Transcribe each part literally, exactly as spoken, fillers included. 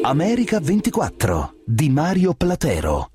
America ventiquattro di Mario Platero.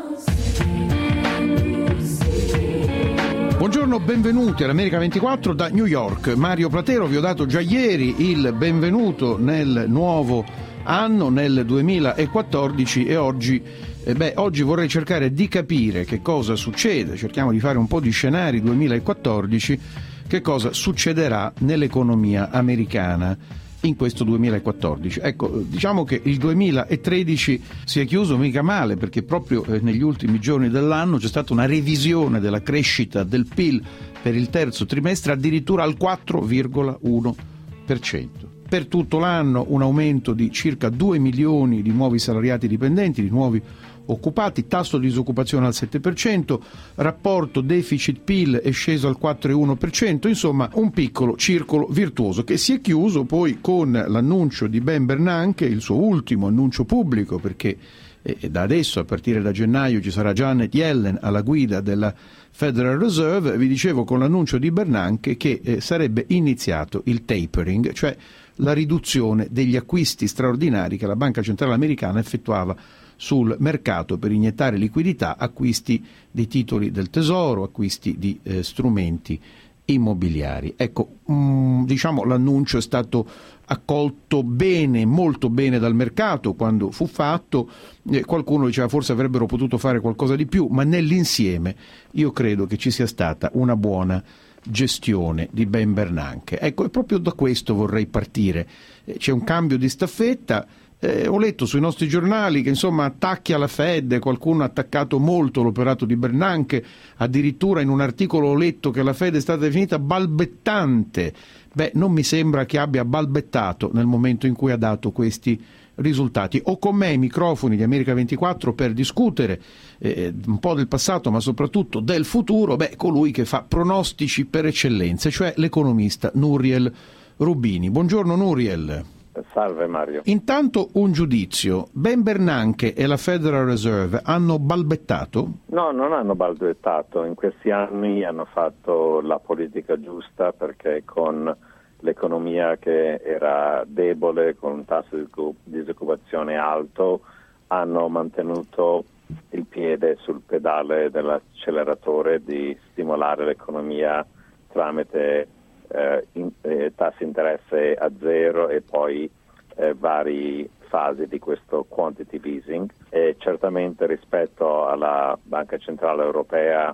Buongiorno, benvenuti all'America ventiquattro da New York. Mario Platero, vi ho dato già ieri il benvenuto nel nuovo anno, nel duemilaquattordici, e oggi, eh beh, oggi vorrei cercare di capire che cosa succede. Cerchiamo di fare un po' di scenari duemilaquattordici, che cosa succederà nell'economia americana in questo duemilaquattordici. Ecco, diciamo che il duemilatredici si è chiuso mica male, perché proprio eh, negli ultimi giorni dell'anno c'è stata una revisione della crescita del P I L per il terzo trimestre addirittura al quattro virgola uno per cento. Per tutto l'anno un aumento di circa due milioni di nuovi salariati dipendenti, di nuovi occupati, tasso di disoccupazione al sette per cento, rapporto deficit-P I L è sceso al quattro virgola uno per cento, insomma un piccolo circolo virtuoso che si è chiuso poi con l'annuncio di Ben Bernanke, il suo ultimo annuncio pubblico, perché eh, da adesso, a partire da gennaio, ci sarà Janet Yellen alla guida della Federal Reserve. Vi dicevo, con l'annuncio di Bernanke, che eh, sarebbe iniziato il tapering, cioè la riduzione degli acquisti straordinari che la Banca Centrale Americana effettuava sul mercato per iniettare liquidità, acquisti di titoli del tesoro, acquisti di eh, strumenti immobiliari. Ecco, mh, diciamo l'annuncio è stato accolto bene, molto bene dal mercato quando fu fatto. Eh, qualcuno diceva forse avrebbero potuto fare qualcosa di più, ma nell'insieme io credo che ci sia stata una buona gestione di Ben Bernanke. Ecco, e proprio da questo vorrei partire. Eh, c'è un cambio di staffetta. Eh, ho letto sui nostri giornali che insomma attacchi alla Fed, qualcuno ha attaccato molto l'operato di Bernanke, addirittura in un articolo ho letto che la Fed è stata definita balbettante. Beh, non mi sembra che abbia balbettato nel momento in cui ha dato questi risultati. Ho con me i microfoni di America ventiquattro per discutere eh, un po' del passato, ma soprattutto del futuro, beh, colui che fa pronostici per eccellenza, cioè l'economista Nouriel Roubini. Buongiorno Nouriel. Salve Mario. Intanto un giudizio: Ben Bernanke e la Federal Reserve hanno balbettato? No, non hanno balbettato. In questi anni hanno fatto la politica giusta, perché con l'economia che era debole, con un tasso di disoccupazione alto, hanno mantenuto il piede sul pedale dell'acceleratore di stimolare l'economia tramite Eh, in, eh, tassi interesse a zero e poi eh, varie fasi di questo quantitative easing. E certamente rispetto alla Banca Centrale Europea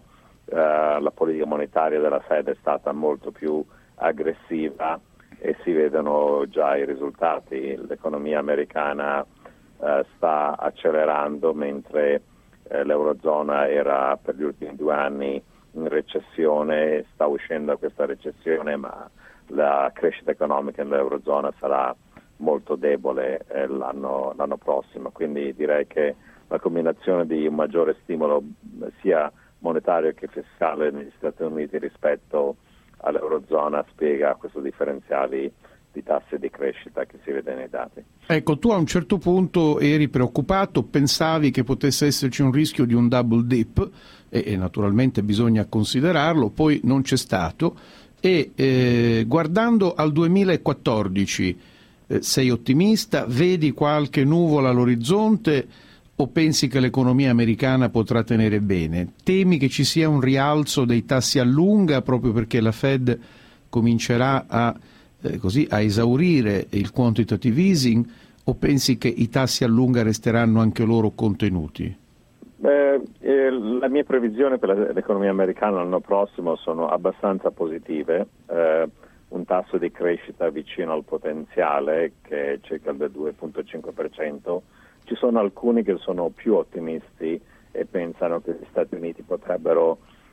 eh, la politica monetaria della Fed è stata molto più aggressiva e si vedono già i risultati. L'economia americana eh, sta accelerando, mentre eh, l'Eurozona era per gli ultimi due anni in recessione, sta uscendo da questa recessione, ma la crescita economica nell'Eurozona sarà molto debole eh, l'anno, l'anno prossimo, quindi direi che la combinazione di un maggiore stimolo sia monetario che fiscale negli Stati Uniti rispetto all'Eurozona spiega questo differenziali di tassi di crescita che si vede nei dati. Ecco, tu a un certo punto eri preoccupato, pensavi che potesse esserci un rischio di un double dip, e, e naturalmente bisogna considerarlo, poi non c'è stato, e eh, guardando al duemilaquattordici eh, sei ottimista, vedi qualche nuvola all'orizzonte o pensi che l'economia americana potrà tenere bene? Temi che ci sia un rialzo dei tassi a lunga proprio perché la Fed comincerà a Eh, così a esaurire il quantitative easing, o pensi che i tassi a lunga resteranno anche loro contenuti? Beh, eh, la mia previsione per l'economia americana l'anno prossimo sono abbastanza positive, eh, un tasso di crescita vicino al potenziale che è circa il due virgola cinque per cento. Ci sono alcuni che sono più ottimisti e pensano che gli Stati Uniti potrebbero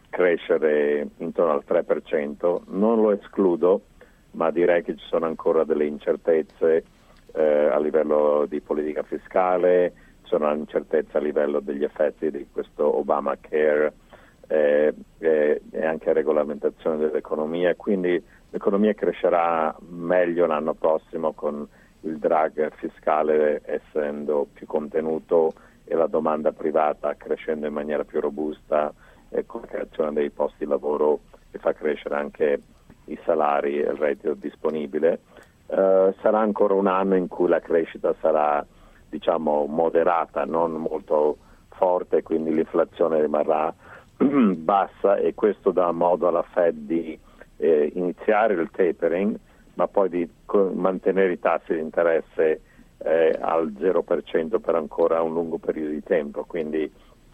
crescere intorno al tre per cento, non lo escludo, ma direi che ci sono ancora delle incertezze eh, a livello di politica fiscale, ci sono incertezze a livello degli effetti di questo Obamacare eh, eh, e anche regolamentazione dell'economia, quindi l'economia crescerà meglio l'anno prossimo con il drag fiscale essendo più contenuto e la domanda privata crescendo in maniera più robusta e con la creazione dei posti di lavoro che fa crescere anche i salari e il reddito disponibile. Uh, sarà ancora un anno in cui la crescita sarà diciamo moderata, non molto forte, quindi l'inflazione rimarrà bassa, e questo dà modo alla Fed di eh, iniziare il tapering, ma poi di co- mantenere i tassi di interesse eh, al zero per cento per ancora un lungo periodo di tempo. Quindi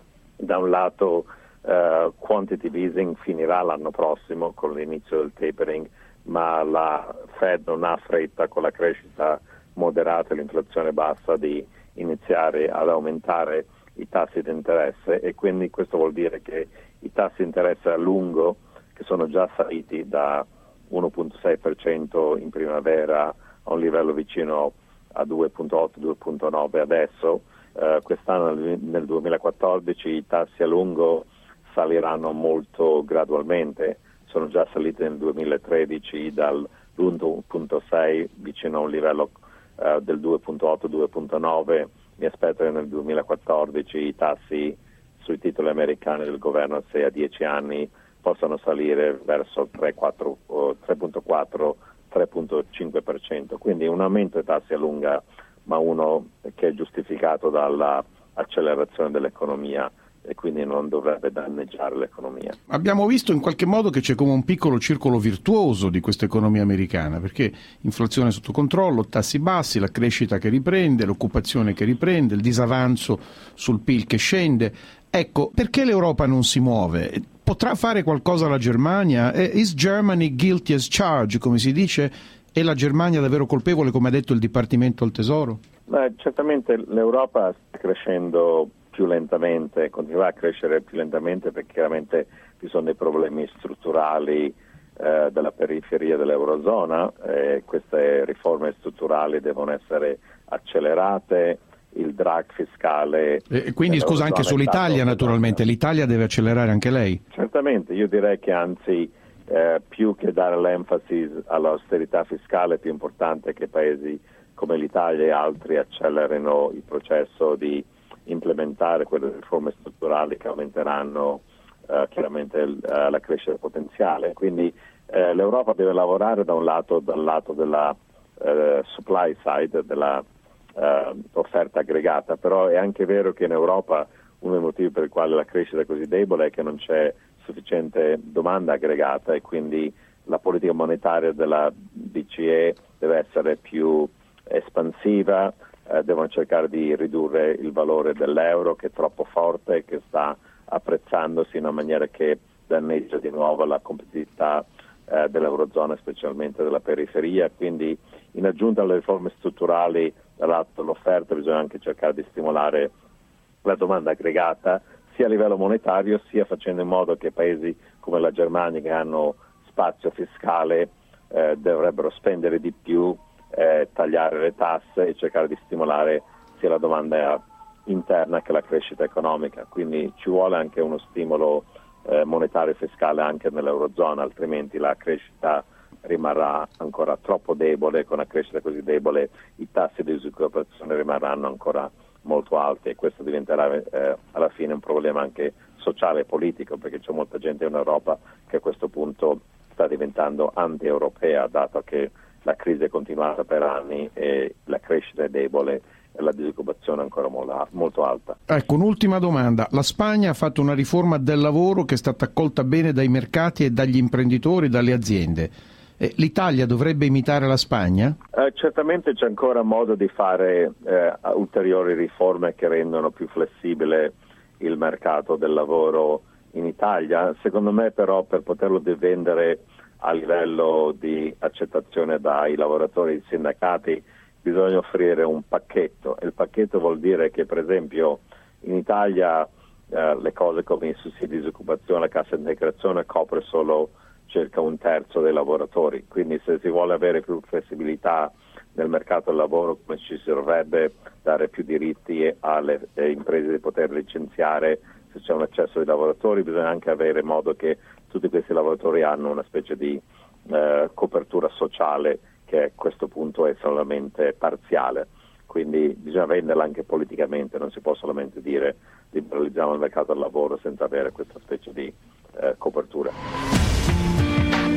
da un lato uh, quantitative easing finirà l'anno prossimo con l'inizio del tapering, ma la Fed non ha fretta, con la crescita moderata e l'inflazione bassa, di iniziare ad aumentare i tassi di interesse, e quindi questo vuol dire che i tassi di interesse a lungo, che sono già saliti da uno virgola sei per cento in primavera a un livello vicino a due virgola otto due virgola nove adesso, eh, quest'anno nel duemilaquattordici i tassi a lungo saliranno molto gradualmente, sono già saliti nel duemilatredici dall'uno virgola sei vicino a un livello eh, del due virgola otto due virgola nove. Mi aspetto che nel duemilaquattordici i tassi sui titoli americani del governo a sei a dieci anni possano salire verso tre virgola quattro tre virgola cinque per cento, quindi un aumento dei tassi a lunga, ma uno che è giustificato dall'accelerazione dell'economia e quindi non dovrebbe danneggiare l'economia. Abbiamo visto in qualche modo che c'è come un piccolo circolo virtuoso di questa economia americana, perché inflazione sotto controllo, tassi bassi, la crescita che riprende, l'occupazione che riprende, il disavanzo sul P I L che scende. Ecco, perché l'Europa non si muove? Potrà fare qualcosa la Germania? Is Germany guilty as charged, come si dice? È la Germania davvero colpevole, come ha detto il Dipartimento al Tesoro? Beh, certamente l'Europa sta crescendo più lentamente, continuerà a crescere più lentamente perché chiaramente ci sono dei problemi strutturali eh, della periferia dell'Eurozona, e queste riforme strutturali devono essere accelerate, il drag fiscale... E quindi scusa, anche sull'Italia naturalmente, l'Italia deve accelerare anche lei? Certamente, io direi che anzi eh, più che dare l'enfasi all'austerità fiscale è più importante che paesi come l'Italia e altri accelerino il processo di implementare quelle riforme strutturali che aumenteranno eh, chiaramente il, eh, la crescita potenziale. Quindi eh, l'Europa deve lavorare da un lato dal lato della eh, supply side, della eh, offerta aggregata, però è anche vero che in Europa uno dei motivi per il quale la crescita è così debole è che non c'è sufficiente domanda aggregata, e quindi la politica monetaria della B C E deve essere più espansiva. Eh, devono cercare di ridurre il valore dell'euro, che è troppo forte e che sta apprezzandosi in una maniera che danneggia di nuovo la competitività eh, dell'Eurozona, specialmente della periferia. Quindi in aggiunta alle riforme strutturali dall'offerta bisogna anche cercare di stimolare la domanda aggregata, sia a livello monetario sia facendo in modo che paesi come la Germania, che hanno spazio fiscale, eh, dovrebbero spendere di più, Eh, tagliare le tasse e cercare di stimolare sia la domanda interna che la crescita economica. Quindi ci vuole anche uno stimolo eh, monetario e fiscale anche nell'Eurozona, altrimenti la crescita rimarrà ancora troppo debole. Con una crescita così debole i tassi di disoccupazione rimarranno ancora molto alti, e questo diventerà eh, alla fine un problema anche sociale e politico, perché c'è molta gente in Europa che a questo punto sta diventando anti-europea, dato che la crisi è continuata per anni e la crescita è debole e la disoccupazione è ancora molto alta. Ecco, un'ultima domanda. La Spagna ha fatto una riforma del lavoro che è stata accolta bene dai mercati e dagli imprenditori, dalle aziende. Eh, L'Italia dovrebbe imitare la Spagna? Eh, certamente c'è ancora modo di fare eh, ulteriori riforme che rendono più flessibile il mercato del lavoro in Italia. Secondo me però, per poterlo difendere a livello di accettazione dai lavoratori e dai sindacati, bisogna offrire un pacchetto. Il pacchetto vuol dire che, per esempio, in Italia eh, le cose come i sussidi di disoccupazione, la cassa integrazione copre solo circa un terzo dei lavoratori, quindi se si vuole avere più flessibilità nel mercato del lavoro, come ci serve dare più diritti alle, alle imprese di poter licenziare se c'è un eccesso di lavoratori, bisogna anche avere in modo che tutti questi lavoratori hanno una specie di eh, copertura sociale, che a questo punto è solamente parziale. Quindi bisogna venderla anche politicamente, non si può solamente dire liberalizziamo il mercato del lavoro senza avere questa specie di eh, copertura.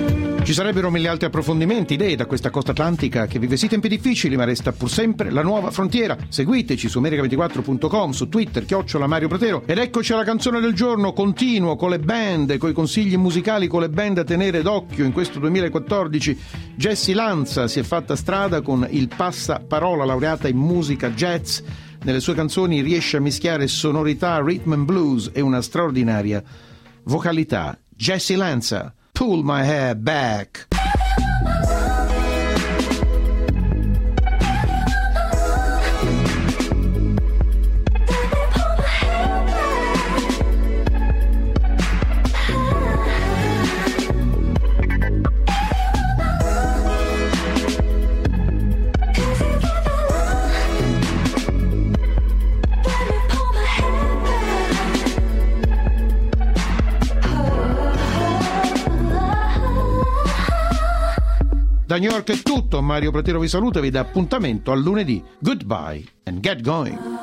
Ci sarebbero mille altri approfondimenti, idee da questa costa atlantica che vive sì tempi difficili, ma resta pur sempre la nuova frontiera. Seguiteci su America ventiquattro punto com, su Twitter, chiocciola Mario Platero. Ed eccoci alla canzone del giorno, continuo con le band, con i consigli musicali, con le band a tenere d'occhio in questo duemilaquattordici. Jessie Lanza si è fatta strada con il passaparola, laureata in musica jazz. Nelle sue canzoni riesce a mischiare sonorità, rhythm and blues e una straordinaria vocalità. Jessie Lanza, Pull My Hair Back. Da New York è tutto, Mario Platero vi saluta e vi dà appuntamento a lunedì. Goodbye and get going.